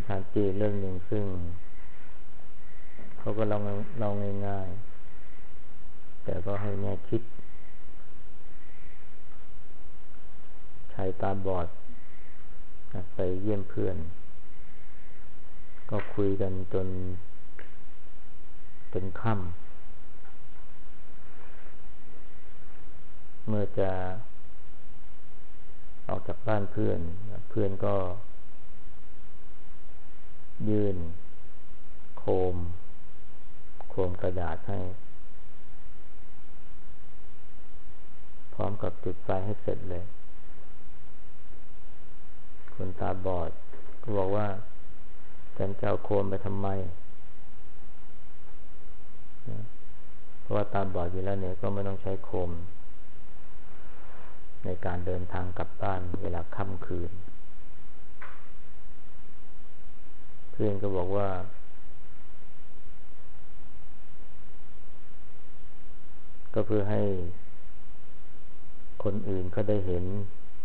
ทานจีนเรื่องหนึ่งซึ่งเขาก็เล่าง่ายๆแต่ก็ให้แง่คิดชายตาบอดไปเยี่ยมเพื่อนก็คุยกันจนเป็นค่ำเมื่อจะออกจากบ้านเพื่อนก็ยื่นโคมกระดาษให้พร้อมกับจุดไฟให้เสร็จเลยคนตาบอดก็บอกว่าฉันจะเอาโคมไปทำไมเพราะว่าตาบอดอยู่แล้วเนี่ยก็ไม่ต้องใช้โคมในการเดินทางกลับบ้านเวลาค่ำคืนเพื่อนก็บอกว่าก็เพื่อให้คนอื่นเขาได้เห็น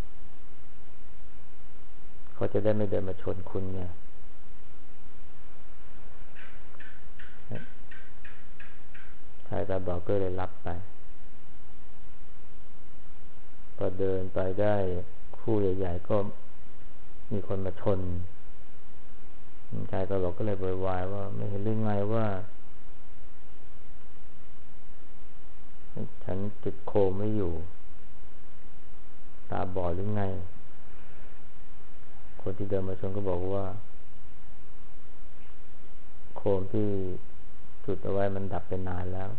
เขาจะได้ไม่เดินมาชนคุณไงชายตาบอดก็เลยรับไปพอเดินไปได้คู่ใหญ่ๆก็มีคนมาชนชายตาบอดก็เลยโวยวายว่าไม่เห็นหรือไงว่าฉันจุดโคมไม่อยู่ตาบอดหรือไงคนที่เดินมาชนก็บอกว่าโคมที่จุดเอาไว้มันดับไปนานแล้ว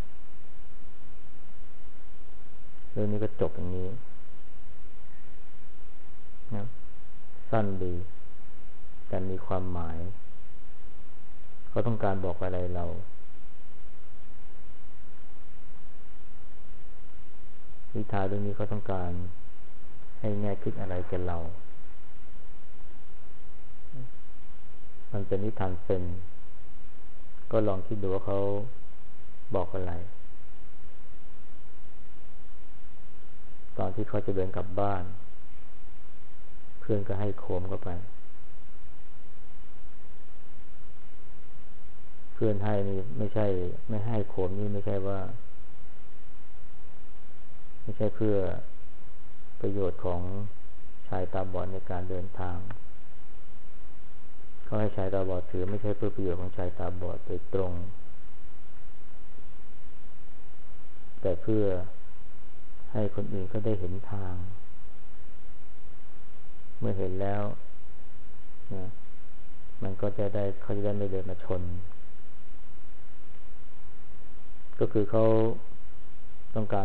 เรื่องนี้ก็จบอย่างนี้นะสั้นดีแต่มีความหมายเขาต้องการบอกอะไรเรานิทานเรื่องนี้เขาต้องการให้แง่คิดอะไรแก่เรามันเป็นนิทานเซนก็ลองคิดดูว่าเขาบอกอะไรตอนที่เขาจะเดินกลับบ้านเพื่อนก็ให้โคมเข้าไปเพื่อนให้นี่ไม่ให้โคมนี่ไม่ใช่ว่าไม่ใช่เพื่อประโยชน์ของชายตาบอดในการเดินทางเขาให้ชายตาบอดถือไม่ใช่เพื่อประโยชน์ของชายตาบอดโดยตรงแต่เพื่อให้คนอื่นเขาได้เห็นทางเมื่อเห็นแล้วนะมันก็จะได้เขาจะได้ไม่เดินมาชนก็คือเขาต้องการ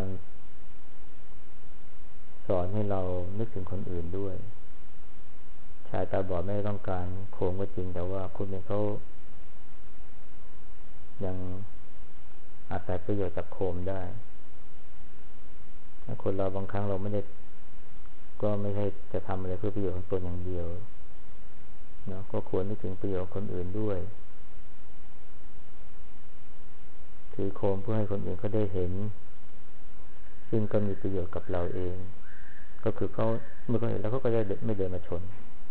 สอนให้เรานึกถึงคนอื่นด้วยชายตาบอดไม่ต้องการโคมก็จริงแต่ว่าคนนี้เขายังอาศัยประโยชน์จากโคมได้คนเราบางครั้งเราไม่ได้ก็ไม่ใช่จะทำอะไรเพื่อประโยชน์ของตนอย่างเดียวเนาะก็ควรนึกถึงประโยชน์คนอื่นด้วยถือโคมเพื่อให้คนอื่นเขาได้เห็นซึ่งก็มีประโยชน์กับเราเองก็คือเขาเมื่อเขาเห็นแล้วเขาก็จะไม่เดินมาชน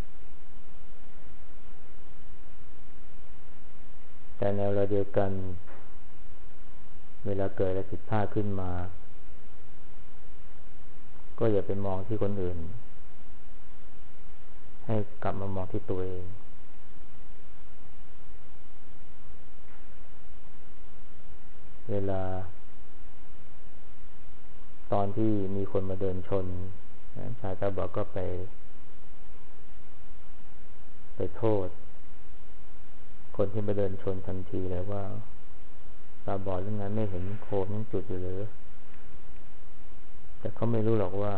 แต่แนวเราเดียวกันเวลาเกิดอะไรผิดพลาดขึ้นมาก็อย่าไปมองที่คนอื่นให้กลับมามองที่ตัวเองเวลาตอนที่มีคนมาเดินชนชายตาบอดก็ไปโทษคนที่มาเดินชนทันทีเลยว่าตาบอดหรือไงไม่เห็นโคมยังจุดอยู่เลยแต่เขาไม่รู้หรอกว่า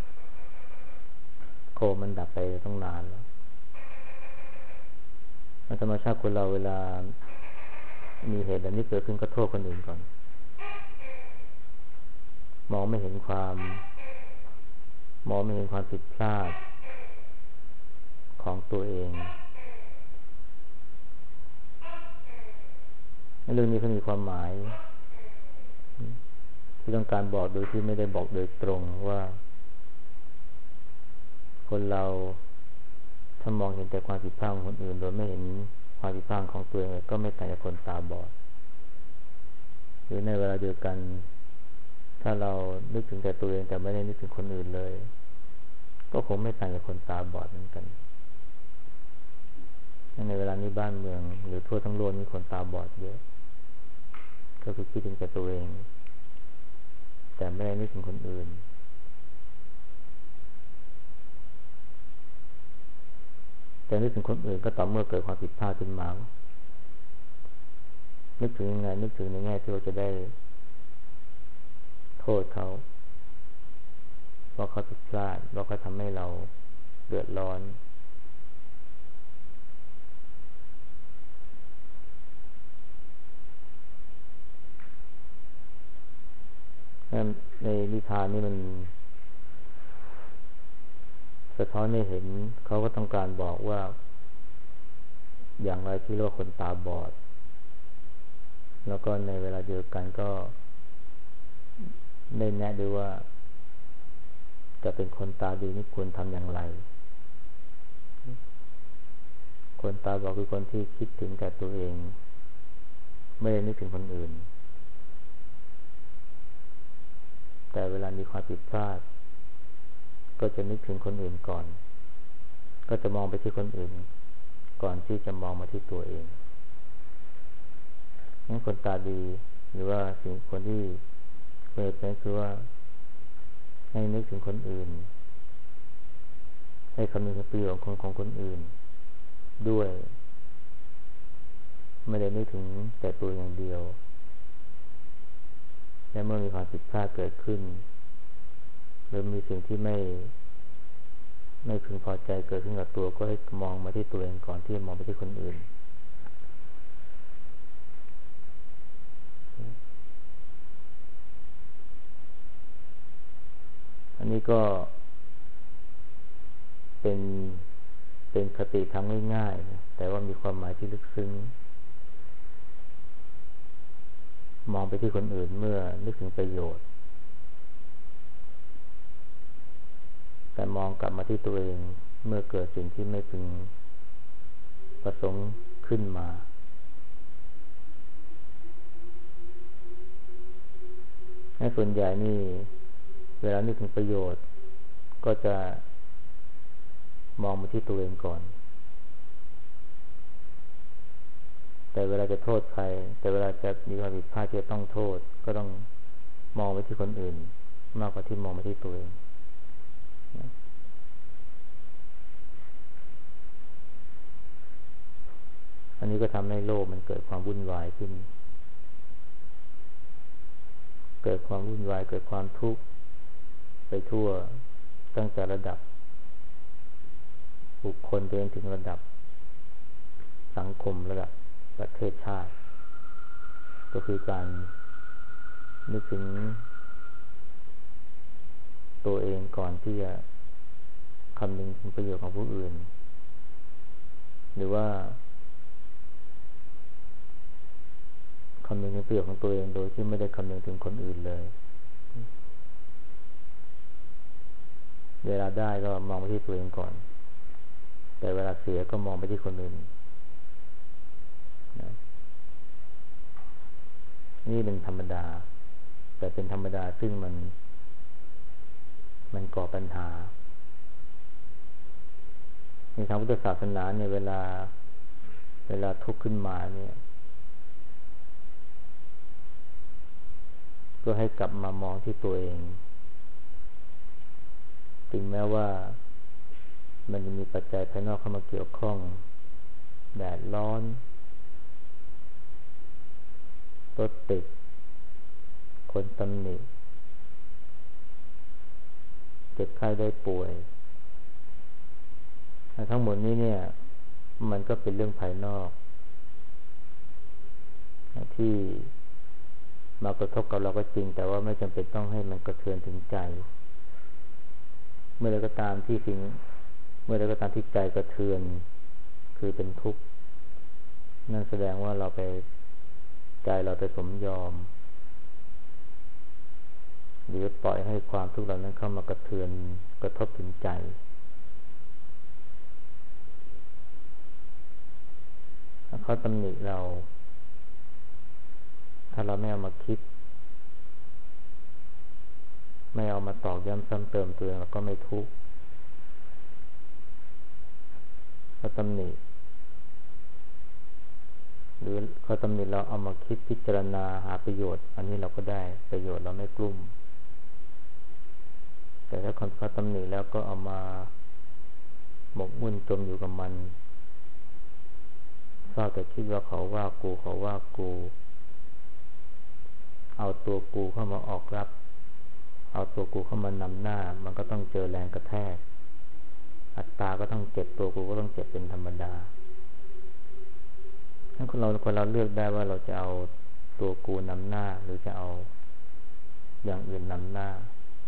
โคมมันดับไปตั้งนานแล้วธรรมชาติคนเราเวลามีเหตุแบบนี้เกิดขึ้นก็โทษคนอื่นก่อนมองไม่เห็นความผิดพลาดของตัวเองเรื่องนี้เขามีความหมายที่ต้องการบอกโดยที่ไม่ได้บอกโดยตรงว่าคนเราทถ้ามองเห็นแต่ความผิดพลาดของคนอื่นโดยไม่เห็นความผิดพลาดของตัวเองก็ไม่ต่างจากคนตาบอดหรือในเวลาเดียวกันถ้าเรานึกถึงแต่ตัวเองแต่ไม่ได้นึกถึงคนอื่นเลยก็คงไม่ต่างจากคนตาบอดเหมือนกันในเวลานี้บ้านเมืองหรือทั่วทั้งโลกมีคนตาบอดเยอะก็คือคิดถึงแต่ตัวเองแต่ไม่ได้นึกถึงคนอื่นแต่นึกถึงคนอื่นก็ต่อเมื่อเกิดความผิดพลาดขึ้นมานึกถึงยังไงนึกถึงในแง่ที่เราจะได้โทษเขาว่าเขาผิดพลาดว่าเขาทำให้เราเดือดร้อนในนิทานนี่มันสะท้อนให้เห็นเขาก็ต้องการบอกว่าอย่างไรที่เรียกว่าคนตาบอดแล้วก็ในเวลาเดียวกันก็ได้แนะด้วยว่าจะเป็นคนตาดีนี่ควรทำอย่างไรคนตาบอดคือคนที่คิดถึงแต่ตัวเองไม่ได้นึกถึงคนอื่นแต่เวลามีความผิดพลาดก็จะนึกถึงคนอื่นก่อนก็จะมองไปที่คนอื่นก่อนที่จะมองมาที่ตัวเองงั้นคนตาดีหรือว่าสิ่งคนที่เป็นคือว่าให้นึกถึงคนอื่นให้คำนึงถึงประโยชน์ของคนอื่นด้วยไม่ได้นึกถึงแต่ตัวอย่างเดียวและเมื่อมีความผิดพลาดเกิดขึ้นหรือมีสิ่งที่ไม่พึงพอใจเกิดขึ้นกับตัวก็ให้มองมาที่ตัวเองก่อนที่จะมองไปที่คนอื่นอันนี้ก็เป็นคติทางง่ายๆนะแต่ว่ามีความหมายที่ลึกซึ้งมองไปที่คนอื่นเมื่อนึกถึงประโยชน์แต่มองกลับมาที่ตัวเองเมื่อเกิดสิ่งที่ไม่พึงประสงค์ขึ้นมาในส่วนใหญ่นี่เวลานึกถึงประโยชน์ก็จะมองมาที่ตัวเองก่อนแต่เวลาจะโทษใครแต่เวลาจะมีความผิดพลาดที่จะต้องโทษก็ต้องมองไปที่คนอื่นมากกว่าที่มองไปที่ตัวเองอันนี้ก็ทำให้โลกมันเกิดความวุ่นวายขึ้นเกิดความวุ่นวายเกิดความทุกข์ไปทั่วตั้งแต่ระดับบุคคลไปจนถึงระดับสังคมระดับประเทศชาติก็คือการนึกถึงตัวเองก่อนที่จะคำนึงถึงประโยชน์ของผู้อื่นหรือว่าคำนึงถึงประโยชน์ของตัวเองโดยที่ไม่ได้คำนึงถึงคนอื่นเลยเวลาได้ก็มองไปที่ตัวเองก่อนแต่เวลาเสียก็มองไปที่คนอื่นนี่เป็นธรรมดาแต่เป็นธรรมดาซึ่งมันก่อปัญหาในทางพุทธศาสนาเนี่ยเวลาทุกข์ขึ้นมาเนี่ยก็ให้กลับมามองที่ตัวเองถึงแม้ว่ามันจะมีปัจจัยภายนอกเข้ามาเกี่ยวข้องแดดร้อนรถติดคนตำหนิเจ็บไข้ได้ป่วยทั้งหมดนี้เนี่ยมันก็เป็นเรื่องภายนอกที่มากระทบกับเราก็จริงแต่ว่าไม่จำเป็นต้องให้มันกระเทือนถึงใจเมื่อใดก็ตามที่ใจกระเทือนคือเป็นทุกข์นั่นแสดงว่าใจเราไปสมยอมหรือปล่อยให้ความทุกข์เหล่านั้นเข้ามากระเทือนกระทบถึงใจเขาตำหนิเราถ้าเราไม่เอามาคิดไม่เอามาตอกย้ำซ้ำเติมตัวเองเราก็ไม่ทุกข์เขาตำหนิหรือเขาตำหนิเราเอามาคิดพิจารณาหาประโยชน์อันนี้เราก็ได้ประโยชน์เราไม่กลุ้มแต่ถ้าคนเขาตำหนิแล้วก็เอามาหมกมุ่นจมอยู่กับมันเศร้าแต่คิดว่าเขาว่ากูเขาว่ากูเอาตัวกูเข้ามาออกรับเอาตัวกูเข้ามานำหน้ามันก็ต้องเจอแรงกระแทกอัตตาก็ต้องเจ็บตัวกูก็ต้องเจ็บเป็นธรรมดาถ้าคนเราเลือกได้ว่าเราจะเอาตัวกูนำหน้าหรือจะเอาอย่างอื่นนำหน้า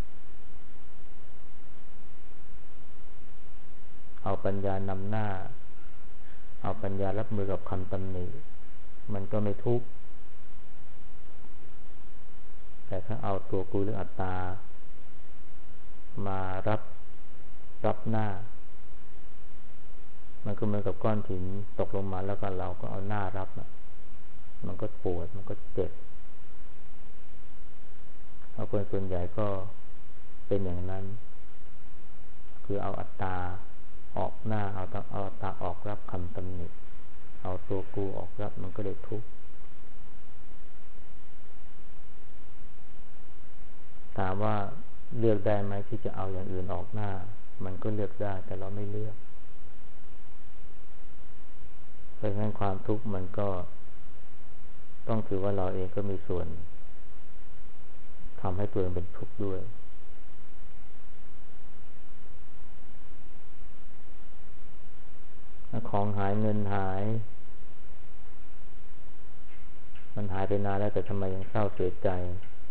เอาปัญญานำหน้าเอาปัญญารับมือกับคำตำหนิมันก็ไม่ทุกข์แต่ถ้าเอาตัวกูหรืออัตตามารับหน้ามันก็เหมือนกับก้อนหินตกลงมาแล้วก็เราก็เอาหน้ารับมันก็ปวดมันก็เจ็บเอาคนส่วนใหญ่ก็เป็นอย่างนั้นคือเอาอัตตาออกหน้าเอาอัตตาออกรับคำตำหนิเอาตัวกูออกรับมันก็เลยทุกข์ถามว่าเลือกได้ไหมที่จะเอาอย่างอื่นออกหน้ามันก็เลือกได้แต่เราไม่เลือกเพราะฉะนั้นความทุกข์มันก็ต้องถือว่าเราเองก็มีส่วนทำให้ตัวเองเป็นทุกข์ด้วยของหายเงินหายมันหายไปนานแล้วแต่ทำไมยังเศร้าเสียใจ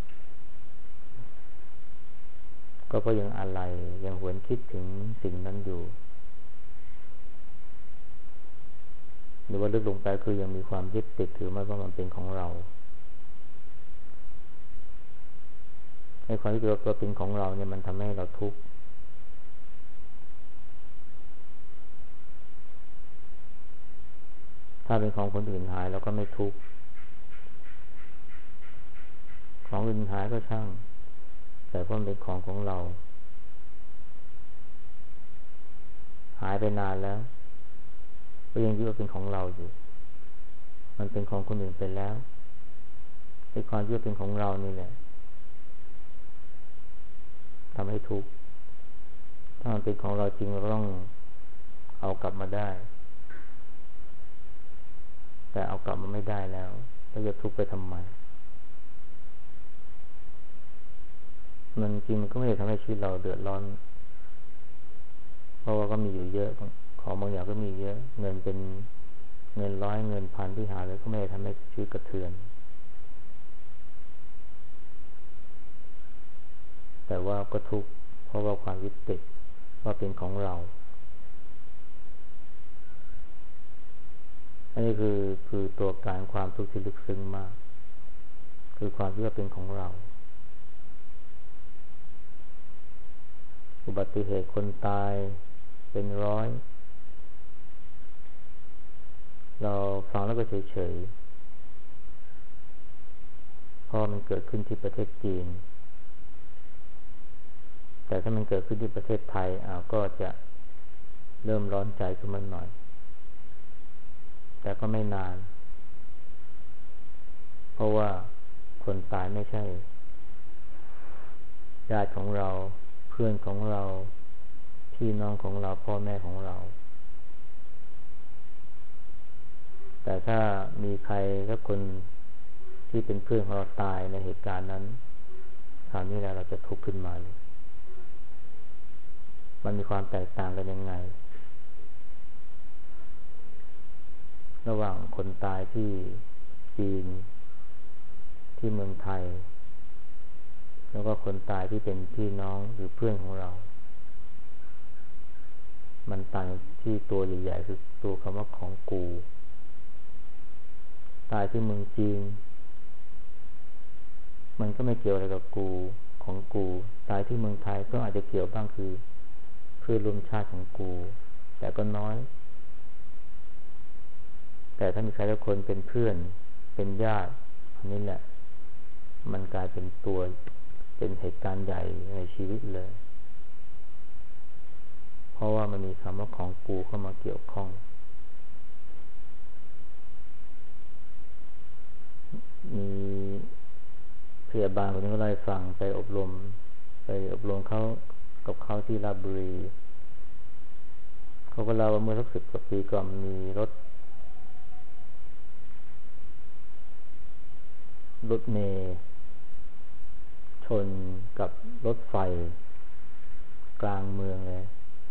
ก็เพราะยังอะไรยังหวนคิดถึงสิ่งนั้นอยู่หรือว่าลึกลงไปคือยังมีความยึดติดถือมั่นว่ามันเป็นของเราให้ความที่ตัวเป็นของเราเนี่ยมันทำให้เราทุกข์ถ้าเป็นของคนอื่นหายเราก็ไม่ทุกข์ของอื่นหายก็ช่างแต่เพราะมันเป็นของเราหายไปนานแล้วก็ยังยึดว่าเป็นของเราอยู่มันเป็นของคนอื่นไปแล้วไอ้ความยึดเป็นของเรานี่แหละทำให้ทุกข์ถ้ามันเป็นของเราจริงเราต้องเอากลับมาได้แต่เอากลับมาไม่ได้แล้วเราจะทุกข์ไปทำไมมันจริงมันก็ไม่ได้ทำให้ชีวิตเราเดือดร้อนเพราะว่าก็มีอยู่เยอะของบางอย่างก็มีเยอะเงินเป็นเงินร้อยเงินพันที่หาเลยก็ไม่ได้ทำให้ชีวิตกระเทือนแต่ว่าก็ทุกข์เพราะว่าความยึดติดว่าเป็นของเราอันนี้คือตัวการความทุกข์ที่ลึกซึ้งมากคือความที่ว่าเป็นของเราอุบัติเหตุคนตายเป็นร้อยเราฟังแล้วก็เฉยๆเพราะมันเกิดขึ้นที่ประเทศจีนแต่ถ้ามันเกิดขึ้นที่ประเทศไทยก็จะเริ่มร้อนใจขึ้นมาหน่อยแต่ก็ไม่นานเพราะว่าคนตายไม่ใช่ญาติของเราเพื่อนของเราพี่น้องของเราพ่อแม่ของเราแต่ถ้ามีใครสักคนที่เป็นเพื่อนของเราตายในเหตุการณ์นั้นคราวนี้แหละเราจะทุกข์ขึ้นมาเลยมันมีความแตกต่างกันยังไงระหว่างคนตายที่จีนที่เมืองไทยแล้วก็คนตายที่เป็นพี่น้องหรือเพื่อนของเรามันต่างที่ตัวใหญ่ๆคือตัวคำว่าของกูตายที่เมืองจีนมันก็ไม่เกี่ยวอะไรกับกูของกูตายที่เมืองไทยก็อาจจะเกี่ยวบ้างคือเพื่อนร่วมชาติของกูแต่ก็น้อยแต่ถ้ามีใครสักคนเป็นเพื่อนเป็นญาติอันนี้แหละมันกลายเป็นตัวเป็นเหตุการณ์ใหญ่ในชีวิตเลยเพราะว่ามันมีคำว่าของกูเข้ามาเกี่ยวข้องมีพยาบาลคนนี้ก็เล่าให้ฟังไปอบรมเขากับเขาที่ราชบุรีเขาก็เล่าว่าเมื่อสัก10 กว่าปีก่อนมีรถเมล์ชนกับรถไฟกลางเมืองเลย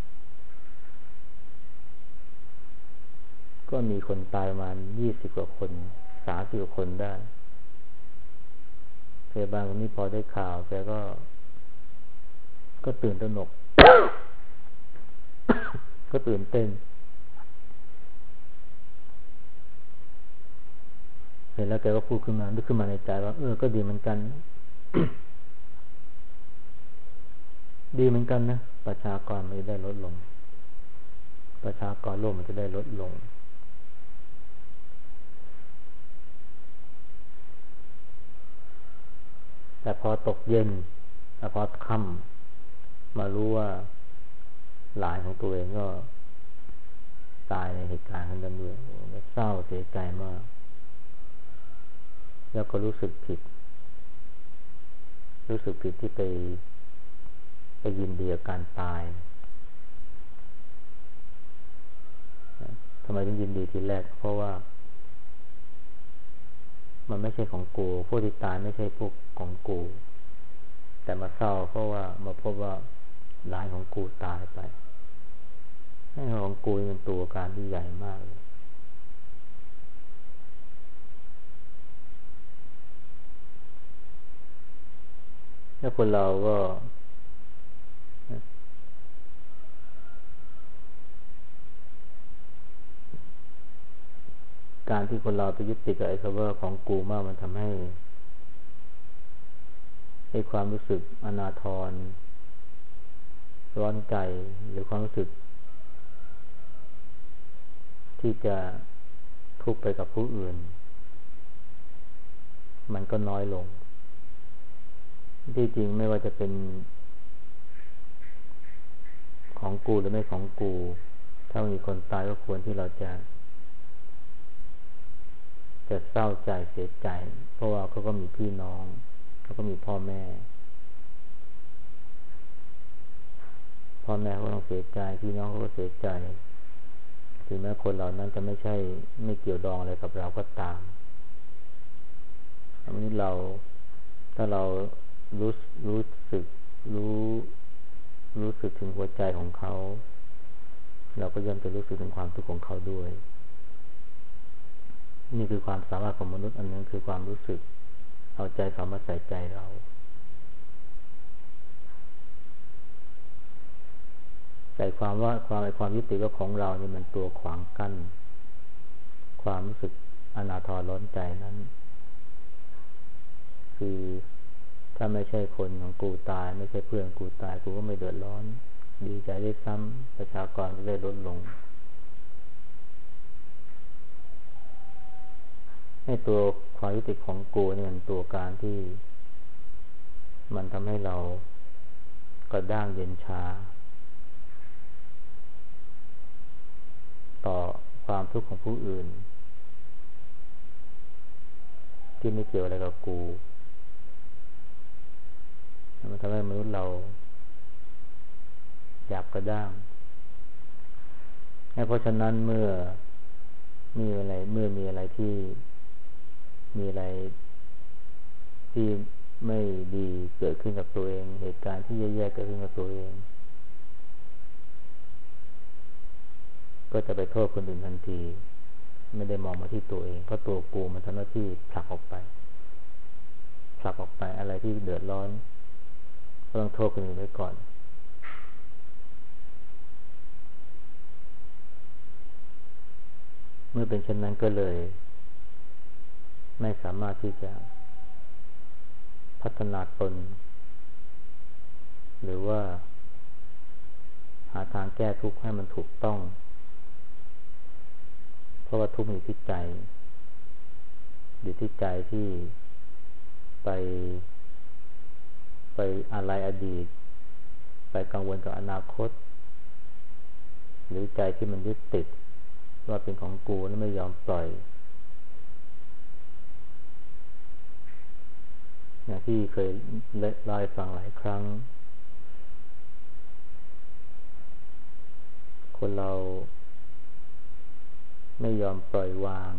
ก็มีคนตายประมาณ20 กว่าคน30 กว่าคนได้พยาบาลคนนี้พอได้ข่าวแกก็ตื่นตระหนก ก็ตื่นเต้นเห็นแล้วแกก็พูดขึ้นมานึกขึ้นมาในใจว่าก็ดีเหมือนกัน ดีเหมือนกันนะประชากรมันจะได้ลดลงประชากรโลกมันจะได้ลดลงแต่พอตกเย็นแต่พอค่ำมารู้ว่าหลานของตัวเองก็ตายในเหตุการณ์นั้นด้วยเศร้าเสียใจมากแล้วก็รู้สึกผิดที่ไปยินดีกับการตายทำไมถึงยินดีทีแรกเพราะว่ามันไม่ใช่ของกูพวกที่ตายไม่ใช่พวกของกูแต่มาเศร้าเพราะว่ามาพบว่าหลานของกูตายไปให้ของกูเป็นตัวการที่ใหญ่มากเลยแล้วคนเราก็การที่คนเราไปยึดติดกับไอ้คำว่าของกูมากมันทำให้ความรู้สึกอนาถรร้อนใจหรือความรู้สึกที่จะทุกข์ไปกับผู้อื่นมันก็น้อยลงที่จริงไม่ว่าจะเป็นของกูหรือไม่ของกูถ้ามีคนตายก็ควรที่เราจะเศร้าใจเสียใจเพราะว่าเขาก็มีพี่น้องเขาก็มีพ่อแม่เขาต้องเสียใจพี่น้องเขาก็เสียใจถึงแม้คนเหล่านั้นจะไม่เกี่ยวดองอะไรกับเราก็ตามวันนี้ถ้าเรารู้สึกถึงหัวใจของเขาเราก็ย่อมจะรู้สึกถึงความทุกข์ของเขาด้วยนี่คือความสามารถของมนุษย์อันนึงคือความรู้สึกเอาใจเขามาใส่ใจเราแต่ความยึดติดว่าของเรานี่มันตัวขวางกั้นความรู้สึกอนาถรร้อนใจนั้นคือถ้าไม่ใช่คนของกูตายไม่ใช่เพื่อนกูตายกูก็ไม่เดือดร้อนดีใจได้ซ้ำประชากรก็ได้ลดลงให้ตัวความยึดติดของกูนี่มันตัวการที่มันทำให้เรากระด้างเย็นชาต่อความทุกข์ของผู้อื่นที่ไม่เกี่ยวอะไรกับกูมันทำให้มนุษย์เราหยาบกระด้างเพราะฉะนั้นเมื่อมีอะไรที่ไม่ดีเกิดขึ้นกับตัวเองเหตุการณ์ที่แย่ๆเกิดขึ้นกับตัวเองก็จะไปโทษคนอื่นทันทีไม่ได้มองมาที่ตัวเองเพราะตัวกูมันทำหน้าที่ผลักออกไปอะไรที่เดือดร้อนก็ต้องโทษคนอื่นไว้ก่อนเมื่อเป็นเช่นนั้นก็เลยไม่สามารถที่จะพัฒนาตนหรือว่าหาทางแก้ทุกข์ให้มันถูกต้องเพราะว่าทุกข์อยู่ที่ใจอยู่ที่ใจที่ไปอะไรอดีตไปกังวลกับอนาคตหรือใจที่มันยึดติดว่าเป็นของกูแล้วไม่ยอมปล่อยอย่างที่เคยเล่าให้ฟังหลายครั้งคนเราไม่ยอมปล่อยวาง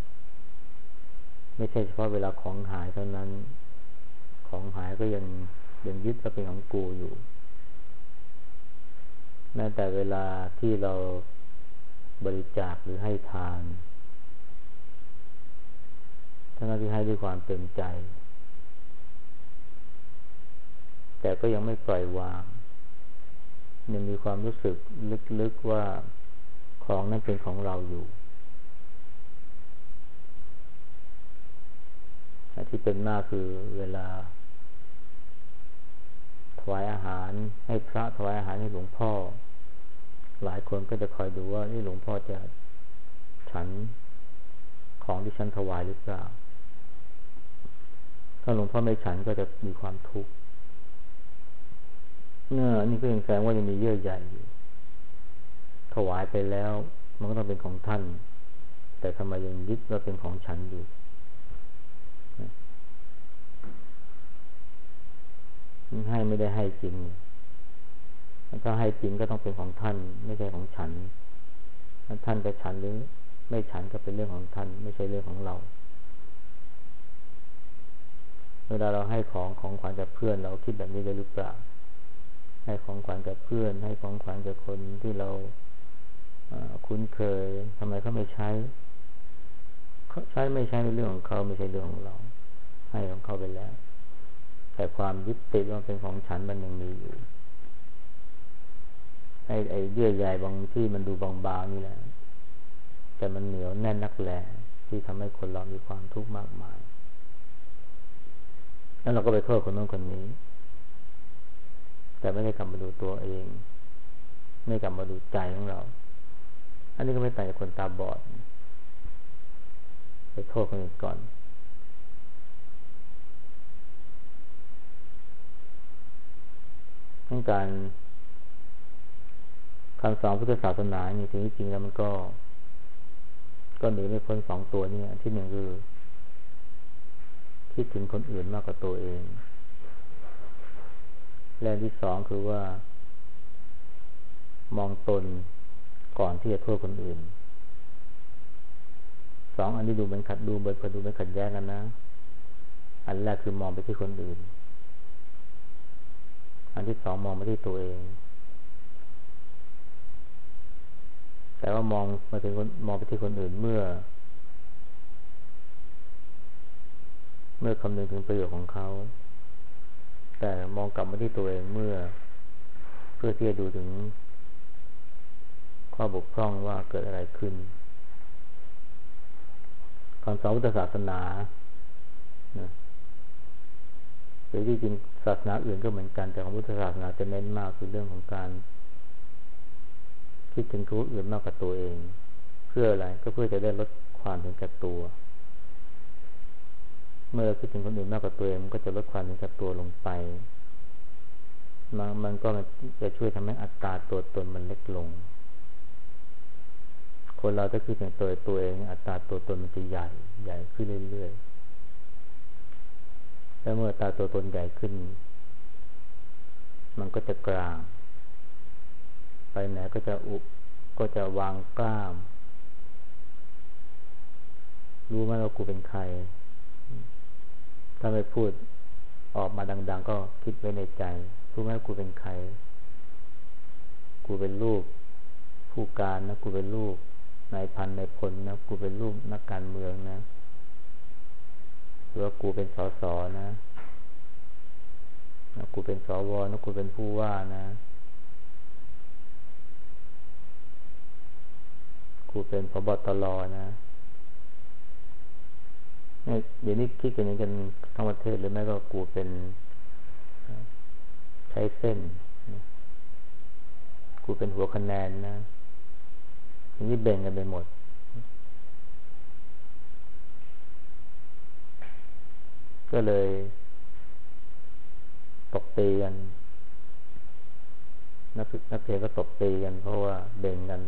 ไม่ใช่เฉพาะเวลาของหายเท่านั้นของหายก็ยังยึดว่าเป็นของกูอยู่แม้แต่เวลาที่เราบริจาคหรือให้ทานทั้งที่ให้ด้วยความเต็มใจแต่ก็ยังไม่ปล่อยวางยังมีความรู้สึกลึกๆว่าของนั้นเป็นของเราอยู่ที่เป็นมากคือเวลาถวายอาหารให้พระถวายอาหารให้หลวงพ่อหลายคนก็จะคอยดูว่าหลวงพ่อจะฉันของที่ฉันถวายหรือเปล่าถ้าหลวงพ่อไม่ฉันก็จะมีความทุกข์นี่ก็ยังแสดงว่ายังมีเยื่อใยอยู่ถวายไปแล้วมันก็ต้องเป็นของท่านแต่ทำไมยังยึดว่าเป็นของฉันอยู่ให้ไม่ได้ให้จริงถ้าให้จริงก็ต้องเป็นของท่านไม่ใช่ของฉันท่านจะฉันหรือไม่ฉันก็เป็นเรื่องของท่านไม่ใช่เรื่องของเราเวลาเราให้ของขวัญกับเพื่อนเราคิดแบบนี้ได้หรือเปล่าให้ของขวัญกับเพื่อนให้ของขวัญกับคนที่เราคุ้นเคยทำไมเขาไม่ใช้ไม่ใช้เป็นเรื่องของเขาไม่ใช่เรื่องของเราให้ของเขาไปแล้วแต่ความยึดติดว่าเป็นของฉันมันยังมีอยู่ไอ้เยื่อใยบางที่มันดูบางๆนี่แหละแต่มันเหนียวแน่นนักแหละที่ทำให้คนเรามีความทุกข์มากมายแล้วเราก็ไปโทษคนโน้นคนนี้แต่ไม่ได้กลับมาดูตัวเองไม่กลับมาดูใจของเราอันนี้ก็ไม่ต่างจากคนตาบอดไปโทษคนอื่นก่อนการคำสอนพุทธศาสนานี่ถึงจริงแล้วมันก็หนีไม่พ้นสองตัวนี่ที่หนึ่งคือคิดถึงคนอื่นมากกว่าตัวเองและที่สองคือว่ามองตนก่อนที่จะโทษคนอื่นสองอันนี้ดูเป็นดูไม่ขัดแย้งกันนะอันแรกคือมองไปที่คนอื่นอันที่สองมองไปที่ตัวเองแต่ว่ามองไปที่คนอื่นเมื่อคำนึงถึงประโยชน์ของเขาแต่มองกลับมาที่ตัวเองเพื่อที่จะดูถึงข้อบกพร่องว่าเกิดอะไรขึ้นคำสอนพุทธศาสนาหรือที่จริงศาสนาอื่นก็เหมือนกันแต่ของพุทธศาสนาจะเน้นมากคือเรื่องของการคิดถึงผู้อื่นมากกว่าตัวเองเพื่ออะไรก็เพื่อจะได้ลดความเห็นแก่ตัวเมื่อเราคิดถึงคนอื่นมากกว่าตัวเองมันก็จะลดความเห็นแก่ตัวลงไปมันก็จะช่วยทำให้อัตราตัวตนมันเล็กลงคนเราถ้าคิดถึงตัวเองอัตราตัวตนมันจะใหญ่ขึ้นเรื่อยๆแล้วเมื่ออัตราตัวตนใหญ่ขึ้นมันก็จะกลางไปไหนก็จะวางกล้ามรู้ไหมว่ากูเป็นใครถ้าไม่พูดออกมาดังๆก็คิดไว้ในใจรู้ไหมว่ากูเป็นใครกูเป็นลูกผู้การนะกูเป็นลูกนายพันนายพลนะกูเป็นลูกนักการเมืองนะหรือว่ากูเป็นสสนะกูเป็นสวนะกูเป็นผู้ว่านะกูเป็นผบ.ตร.นะเดี๋ยวนี้คิดกันอย่างกันทั้งประเทศหรือไม่ก็กูเป็นใช้เส้นกูเป็นหัวคะแนนนะอย่างนี้แบ่งกันไปหมดก็เลยตบตีกันนักเรียนก็ตบตีกันเพราะว่าเบ่งกัน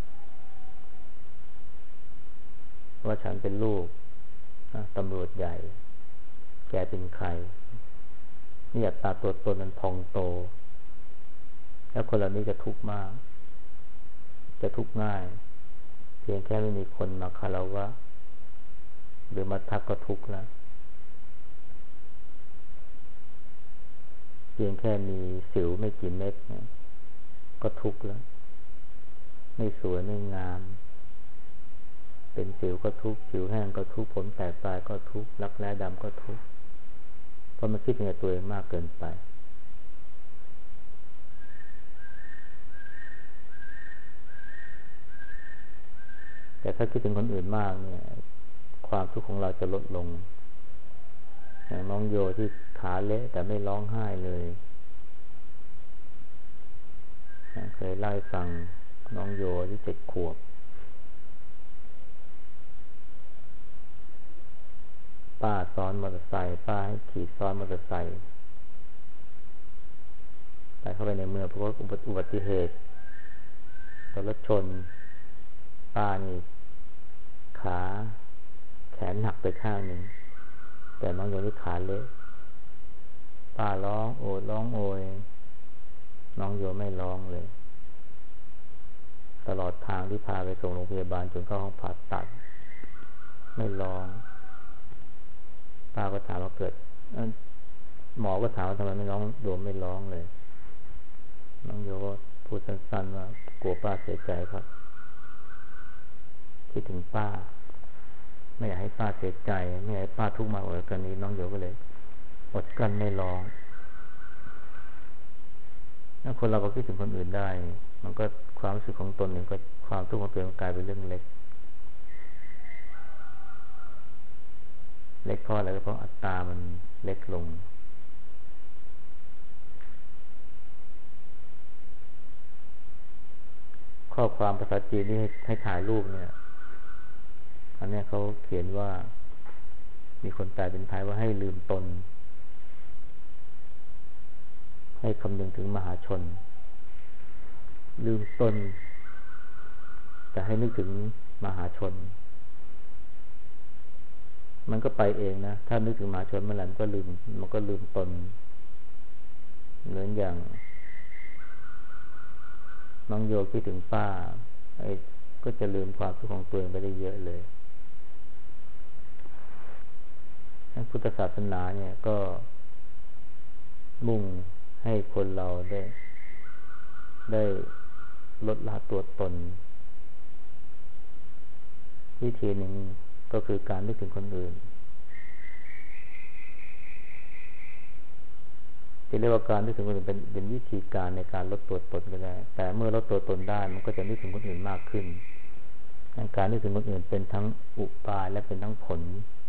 ว่าฉันเป็นลูกตำรวจใหญ่แกเป็นใครนี่อัตตาตัวตนมันพองโตแล้วคนเหล่านี้จะทุกข์มากจะทุกข์ง่ายเพียงแค่ไม่มีคนมาคารวะหรือมาทักก็ทุกข์แล้วเพียงแค่มีสิวไม่กี่เม็ดเนี่ยก็ทุกข์แล้วไม่สวยไม่งามเป็นสิวก็ทุกข์ผิวแห้งก็ทุกข์ผมแตกปลายก็ทุกข์รักแร้ดำก็ทุกข์เพราะมันคิดในตัวเองมากเกินไปแต่ถ้าคิดถึงคนอื่นมากเนี่ยความทุกข์ของเราจะลดลงอย่างน้องโยที่ขาเละแต่ไม่ร้องไห้เลยเคยเล่าให้ฟังน้องโยที่7 ขวบป้าซ้อนมอเตอร์ไซค์ป้าให้ขี่ซ้อนมอเตอร์ไซค์ไปเข้าไปในเมืองเพราะว่าอุบัติเหตุรถชนป้านี่ขาแขนหักไปข้างหนึ่งแต่น้องโยนี่ขาเละป้าร้องโอดร้องโอยน้องโยไม่ร้องเลยตลอดทางที่พาไปส่งโรงพยาบาลจนเข้าห้องผ่าตัดไม่ร้องป้าก็ถามว่าเกิดหมอก็ถามว่าทำไมไม่ร้องโยไม่ร้องเลยน้องโยก็พูดสั้นๆว่ากลัวป้าเสียใจครับคิดถึงป้าไม่อยากให้ป้าเสียใจไม่อยากให้ป้าทุกข์มากกว่ากันนี้น้องโยก็เลยอดกลั้นไม่ร้องถ้าคนเราก็คิดถึงคนอื่นได้มันก็ความรู้สึกของตนเองก็ความทุกข์ของตัวเองกลายเป็นเรื่องเล็กเพราะอะไรก็เพราะอัตตามันเล็กลงข้อความภาษาจีนที่ให้ถ่ายรูปเนี่ยอันนี้เขาเขียนว่ามีคนแปลเป็นไทยว่าให้ลืมตนให้คำนึงถึงมหาชนลืมตนแต่ให้นึกถึงมหาชนมันก็ไปเองนะถ้านึกถึงมหาชนเมื่อไหร่มันก็ลืมตนเหมือนอย่างน้องโยคิดถึงป้าก็จะลืมความทุกข์ของตัวเองไปได้เยอะเลยพุทธศาสนาเนี่ยก็มุ่งให้คนเราได้ลดละตัวตนวิธีหนึ่งก็คือการนึกถึงคนอื่นจะเรียกว่าการนึกถึงคนอื่นเป็นวิธีการในการลดตัวตนก็ได้แต่เมื่อลดตัวตนได้มันก็จะนึกถึงคนอื่นมากขึ้นการนึกถึงคนอื่นเป็นทั้งอุบายและเป็นทั้งผล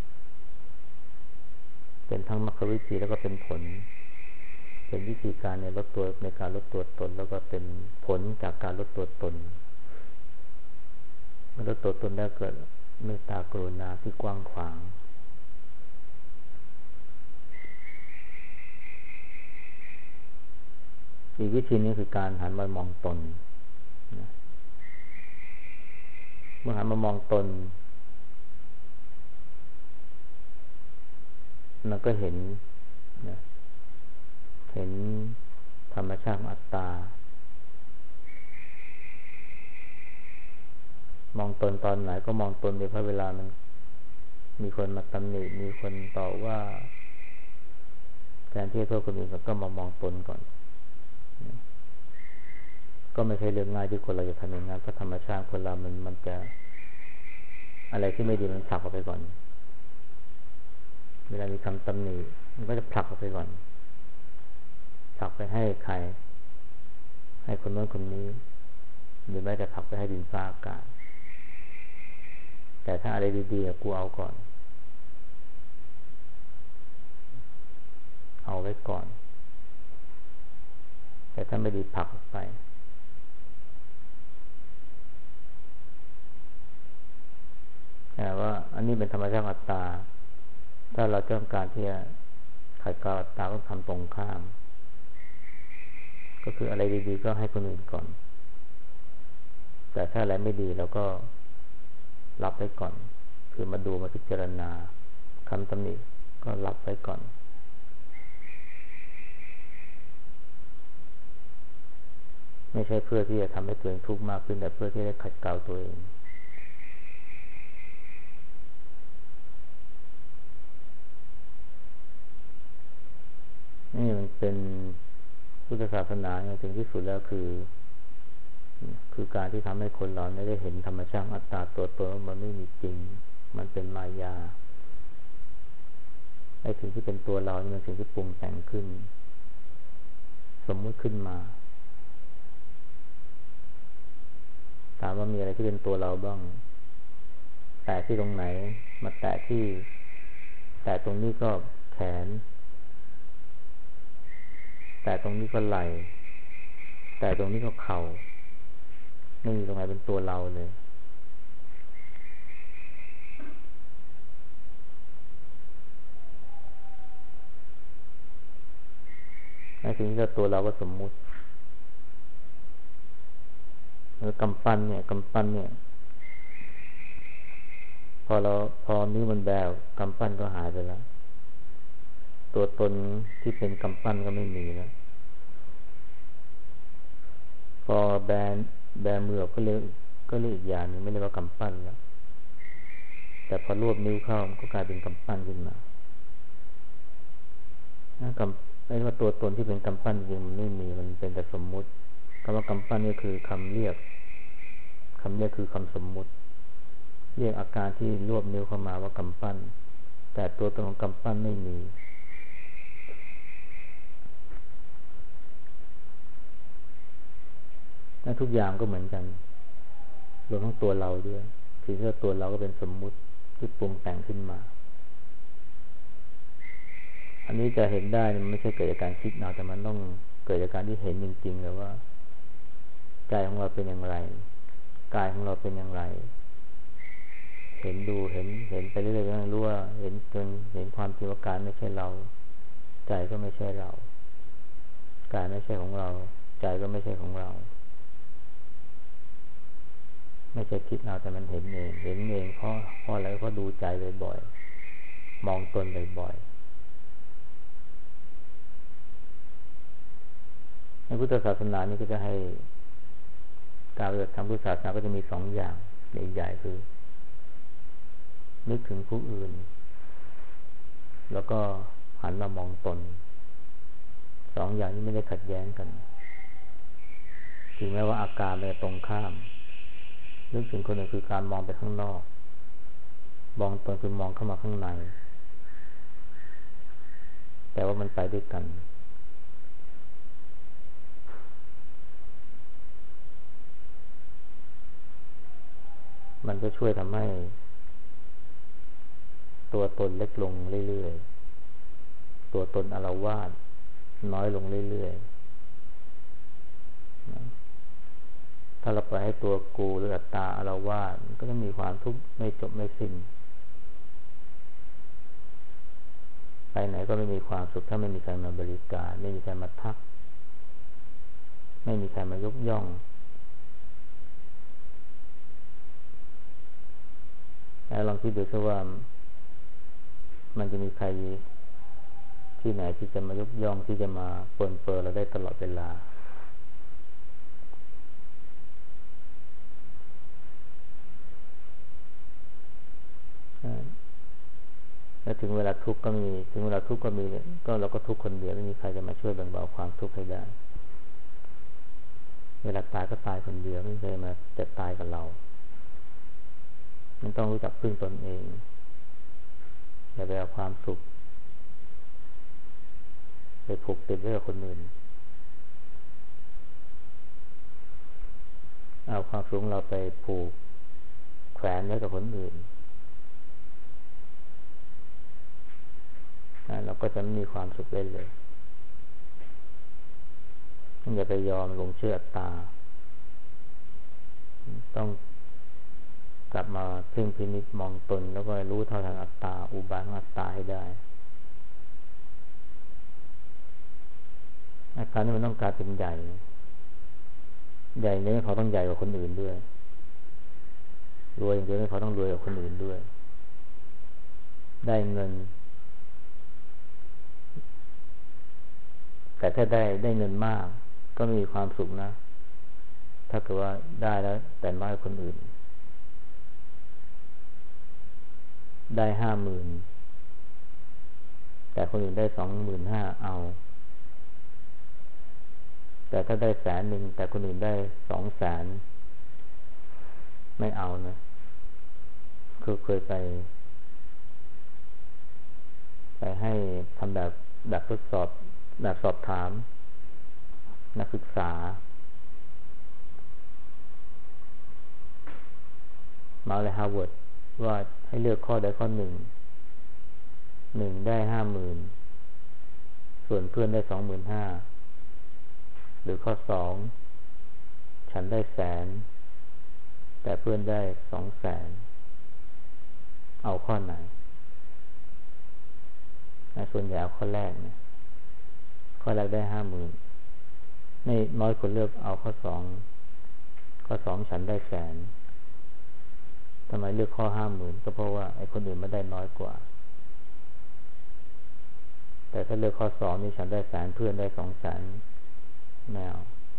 เป็นทั้งมรรควิธีแล้วก็เป็นผลเป็นวิธีการในการลดตัวตนแล้วก็เป็นผลจากการลดตัวตนเมื่อลดตัวตนได้เกิดเมตตากรุณาที่กว้างขวางอีกวิธีนี้คือการหันมามองตนเมื่อหันมามองตนเราก็เห็นธรรมชาติอัตตามองตนตอนไหนก็มองตนเพราะเวลามันมีคนมาตำหนิมีคนต่อว่าแทนที่จะโทษคนอื่นก็มามองตนก่อนก็ไม่ใช่เรื่องง่ายที่คนเราจะทำอย่างนั้นเพราะธรรมชาติคนเรามันจะอะไรที่ไม่ดีมันผลักออกไปก่อนเวลามีคำตำหนิมันก็จะผลักออกไปก่อนผลักไปให้ใครให้คนโน้นคนนี้หรือแม้แต่ผลักไปให้ดินฟ้าอากาศแต่ถ้าอะไรดีๆกูเอาก่อนเอาไว้ก่อนแต่ถ้าไม่ดีผลักออกไปแต่ว่าอันนี้เป็นธรรมชาติอัตตาถ้าเราต้องการที่จะขัดเกลาอัตตาก็ทำตรงข้าม ก็คืออะไรดีๆก็ให้คนอื่นก่อน แต่ถ้าอะไรไม่ดีเราก็รับไว้ก่อน คือมาดูมาพิจารณาคำตำหนิก็รับไว้ก่อน ไม่ใช่เพื่อที่จะทำให้ตัวเองทุกข์มากขึ้นแต่เพื่อที่จะขัดเกลาตัวเองนี่มันเป็นพุทธศาสนาเนี่ยถึงที่สุดแล้วคือการที่ทำให้คนเราได้เห็นธรรมชาติอัตตาตัวตนว่ามันไม่มีจริงมันเป็นมายาไอ้สิ่งที่เป็นตัวเรานี่มันสิ่งที่ปรุงแต่งขึ้นสมมุติขึ้นมาถามว่ามีอะไรที่เป็นตัวเราบ้างแตะที่ตรงไหนมาแตะตรงนี้ก็แขนแตะตรงนี้ก็ไหล่แตะตรงนี้ก็เข่าไม่มีตรงไหนเป็นตัวเราเลยไอ้สิ่งที่ตัวเราก็สมมุติกำปั้นเนี่ยพอนิ้วมันแบวกำปั้นก็หายไปแล้วตัวตนที่เป็นกำปั้นก็ไม่มีแล้วพอแบมือก็เรียกอีกอย่างนึงไม่เรียกว่ากำปั้นแล้วแต่พอรวบนิ้วเข้ามันก็กลายเป็นกำปั้นขึ้นมาไอ้ว่าตัวตนที่เป็นกำปั้นจริงมันไม่มีมันเป็นแต่สมมุติคำว่ากำปั้นนี่คือคำเรียกคือคำสมมุติเรียกอาการที่รวบนิ้วเข้ามาว่ากำปั้นแต่ตัวตนของกำปั้นไม่มีและทุกอย่างก็เหมือนกันรวมทั้งตัวเราด้วยสิ่งที่ตัวเราก็เป็นสมมุติที่ปรุงแต่งขึ้นมาอันนี้จะเห็นได้มันไม่ใช่เกิดจากการคิดเอาแต่มันต้องเกิดจากการที่เห็นจริงๆเลยว่าใจของเราเป็นอย่างไรกายของเราเป็นอย่างไรเห็นไปเรื่อยๆก็รู้ว่าเห็นจนเห็นความจริงว่ากายไม่ใช่เราใจก็ไม่ใช่เรากายไม่ใช่ของเราใจก็ไม่ใช่ของเราไม่ใช่คิดเอาแต่มันเห็นเองเพราะอะไรเพราะดูใจบ่อยๆมองตนบ่อยๆในพุทธศาสนานี่ก็จะให้การปฏิบัติธรรมพุทธศาสนาก็จะมี2อย่างใหญ่ๆคือนึกถึงผู้อื่นแล้วก็หันมามองตน2อย่างนี้ไม่ได้ขัดแย้งกันถึงแม้ว่าอาการมันจะตรงข้ามนึกถึงคนอื่นคือการมองไปข้างนอกมองตนคือมองเข้ามาข้างในแต่ว่ามันไปด้วยกันมันก็ช่วยทำให้ตัวตนเล็กลงเรื่อยๆตัวตนอาละวาดน้อยลงเรื่อยๆถ้าเราปล่อยให้ตัวกูหรืออัตตาอาละวาดก็จะมีความทุกข์ไม่จบไม่สิ้นไปไหนก็ไม่มีความสุขถ้าไม่มีใครมาบริการไม่มีใครมาทักไม่มีใครมายกย่องลองคิดดูซิว่ามันจะมีใครที่ไหนที่จะมายกย่องที่จะมาเปิ่นเปิดเราได้ตลอดเวลาแล้วถึงเวลาทุกข์ก็มีก็เราก็ทุกข์คนเดียวไม่มีใครจะมาช่วยแบ่งเบาความทุกข์ให้ได้เวลาตายก็ตายคนเดียวไม่มีใครมาจะตายกับเรามันต้องรู้จักพึ่งตนเองอย่าไปเอาความสุขไปผูกติดไว้กับคนอื่นเอาความสุขเราไปผูกแขวนไว้กับคนอื่นเราก็จะไม่มีความสุขได้เลยอย่าไปยอมลงเชื่ออัตตาต้องกลับมาเพ่งพินิจมองตนแล้วก็รู้เท่าทันอัตตาอุบาทของอัตตาให้ได้อาการนี้มันต้องการเป็นใหญ่เนี่ยเขาต้องใหญ่กว่าคนอื่นด้วยรวยอย่างเดียวเขาต้องรวยกว่าคนอื่นด้วยได้เงินแต่ถ้าได้เงินมากก็มีความสุขนะถ้าเกิดว่าได้แล้วแต่น้อยคนอื่นได้50,000แต่คนอื่นได้25,000เอาแต่ถ้าได้100,000แต่คนอื่นได้200,000ไม่เอานะคือเคยไปให้ทำแบบทดสอบแบบสอบถามนักศึกษามหาวิทยาลัยฮาร์วาร์ดว่าให้เลือกข้อใดข้อหนึ่งได้50,000ส่วนเพื่อนได้25,000หรือข้อ2ฉันได้100,000แต่เพื่อนได้200,000เอาข้อไหนส่วนใหญ่เอาข้อแรกนะข้อแรกได้50,000ไม่น้อยคนเลือกเอาข้อ2ฉันได้100,000ทำไมเลือกข้อ50,000ก็เพราะว่าไอ้คนอื่นไม่ได้น้อยกว่าแต่ถ้าเลือกข้อ2นี่ฉันได้100,000เพื่อนได้200,000ไม่เอา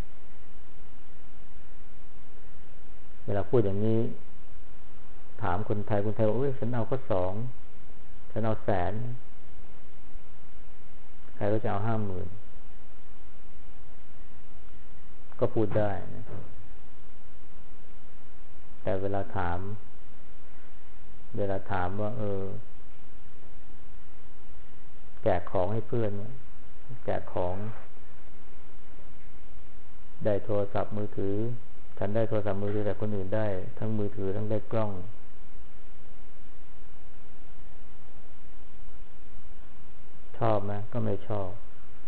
เวลาพูดอย่างนี้ถามคนไทยบอกฉันเอาข้อ2ฉันเอา100,000ใครก็จะเอา50,000ก็พูดได้นะแต่เวลาถามว่าแจกของให้เพื่อนแจกของได้โทรศัพท์มือถือฉันได้โทรศัพท์มือถือแต่คนอื่นได้ทั้งมือถือทั้งได้กล้องชอบไหมก็ไม่ชอบ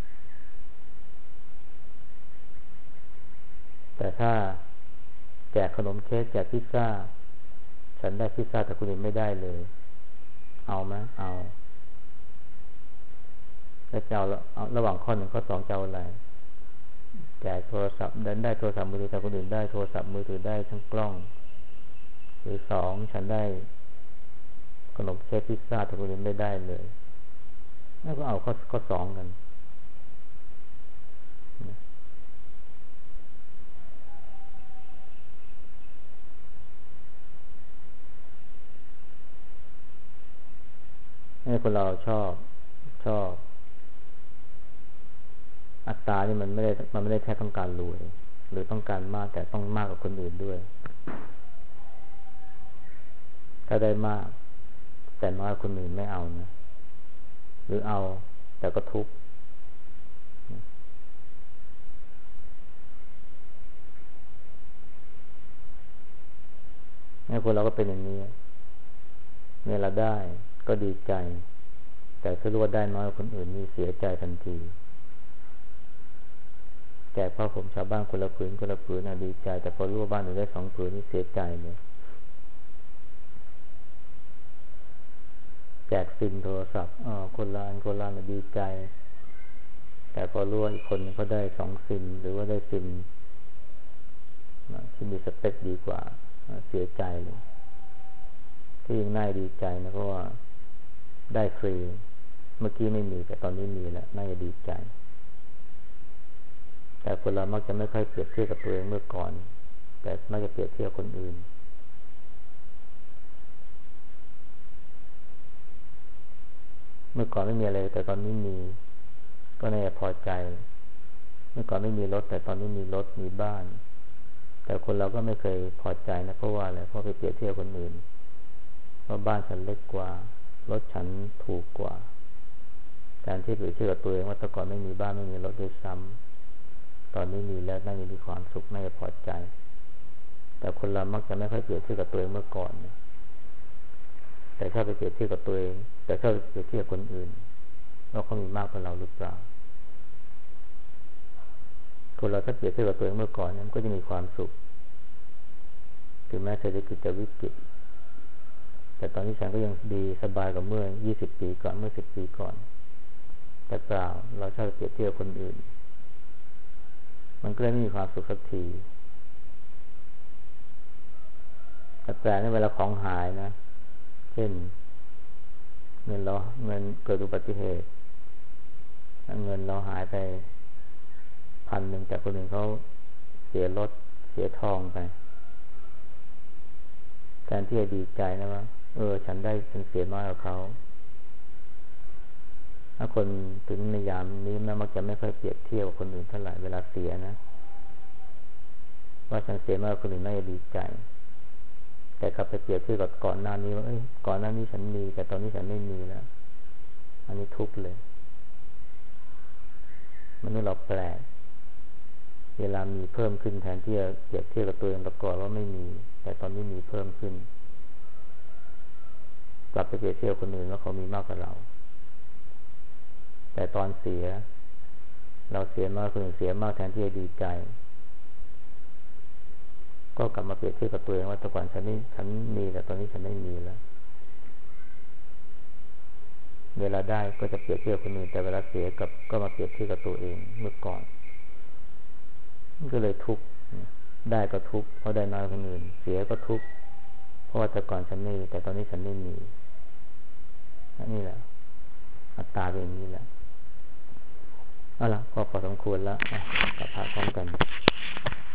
แต่ถ้าแจกขนมเค้กแจกพิซซ่าฉันได้พิซซ่าแต่คนอื่นไม่ได้เลยเอาไหมเอาแล้วจะเอาระหว่างข้อ1ข้อ2จะเอาอะไรแจกโทรศัพท์ได้โทรศัพท์มือถือแต่คนอื่นได้โทรศัพท์มือถือได้ทั้งกล้องหรือ2ฉันได้ขนมเค้กพิซซ่าแต่คนอื่นไม่ได้เลยแล้วก็เอาข้อ2กันให้คนเราชอบอัตตานี่มันไม่ได้แค่ต้องการรวยหรือต้องการมากแต่ต้องมากกว่าคนอื่นด้วยถ้าได้มากแต่น้อยคนอื่นไม่เอานะหรือเอาแต่ก็ทุกข์ให้คนเราก็เป็นอย่างนี้เนี่ยเราได้ก็ดีใจแต่ถ้ารู้ว่าได้น้อยกว่าคนอื่นนี่เสียใจทันทีแจกผ้าผมชาวบ้านคนละผืนน่ะดีใจแต่พอรู้ว่าบ้านอื่นได้2 ผืนนี่เสียใจเลยแจกซิมโทรศัพท์คนละน่ะดีใจแต่พอรู้ว่าอีกคนนึงเขาได้2 ซิมหรือว่าได้ซิมที่มีสเปคดีกว่าเสียใจเลยที่ยิ่งน่าดีใจนะเพราะว่าได้ฟรีเมื่อกี้ไม่มีแต่ตอนนี้มีแล้วน่าจะดีใจแต่คนเรามักจะไม่ค่อยเปรียบเทียบกับตัวเองเมื่อก่อนแต่มักจะเปรียบเทียบคนอื่นเมื่อก่อนไม่มีอะไรแต่ตอนนี้มีก็น่าจะพอใจเมื่อก่อนไม่มีรถแต่ตอนนี้มีรถมีบ้านแต่คนเราก็ไม่เคยพอใจนะเพราะว่าอะไรเพราะไปเปรียบเทียบคนอื่นว่าบ้านฉันเล็กกว่ารถฉันถูกกว่าการที่เปรียบเทียบกับตัวเองว่าแต่ก่อนไม่มีบ้านไม่มีรถด้วยซ้ำตอนนี้มีแล้วน่าจะมีความสุขน่าจะพอใจแต่คนเรามักจะไม่ค่อยเปรียบเทียบกับตัวเองเมื่อก่อนแต่ถ้าไปเปรียบเทียบกับตัวเองแต่ถ้าไปเปรียบเทียบคนอื่นว่าเขามีมากกว่าเราหรือเปล่าคนเราถ้าเปรียบเทียบกับตัวเองเมื่อก่อนนั้นก็จะมีความสุขถึงแม้เศรษฐกิจจะวิกฤตแต่ตอนนี้ฉันก็ยังดีสบายกว่าเมื่อ20 ปีก่อนเมื่อ10 ปีก่อนแต่เปล่าเราชอบเปรียบเทียบคนอื่นมันก็เลยไม่มีความสุขสักทีแต่ในเวลาของหายนะเช่นเงินเกิดอุบัติเหตุเงินเราหายไป1,000แต่คนอื่นเขาเสียรถเสียทองไปแทนที่จะดีใจนะว่าฉันเสียน้อยกว่าเขาถ้าคนถึงในยามนี้มักจะไม่ค่อยเปรียบเทียบกับคนอื่นเท่าไหร่เวลาเสียนะว่าฉันเสียมากกว่าคนอื่นน่าจะดีใจแต่กลับไปเปรียบเทียบกับก่อนหน้านี้ว่าก่อนหน้านี้ฉันมีแต่ตอนนี้ฉันไม่มีแล้วอันนี้ทุกข์เลยมนุษย์เราแปลกเวลามีเพิ่มขึ้นแทนที่จะเปรียบเทียบกับตัวเองก่อนว่าไม่มีแต่ตอนนี้มีเพิ่มขึ้นกลับไปเปรียบเทียบคนอื่นว่าเขามีมากกว่าเราแต่ตอนเสียเราเสียมากคนอื่นเสียมากแทนที่จะดีใจก็กลับมาเปรียบเทียบกับตัวเองว่าแต่ก่อนฉันมีแต่ตอนนี้ฉันไม่มีแล้วเวลาได้ก็จะเปรียบเทียบคนอื่นแต่เวลาเสียก็มาเปรียบเทียบกับตัวเองเมื่อก่อนก็เลยทุกข์ได้ก็ทุกข์เพราะได้น้อยกว่าคนอื่นเสียก็ทุกข์เพราะว่าแต่ก่อนฉันมีแต่ตอนนี้ฉันไม่มีนี่แหละอัตตาเป็นอย่างนี้แหละเอาล่ะพอสมควรแล้วกลับพาพร้อมกัน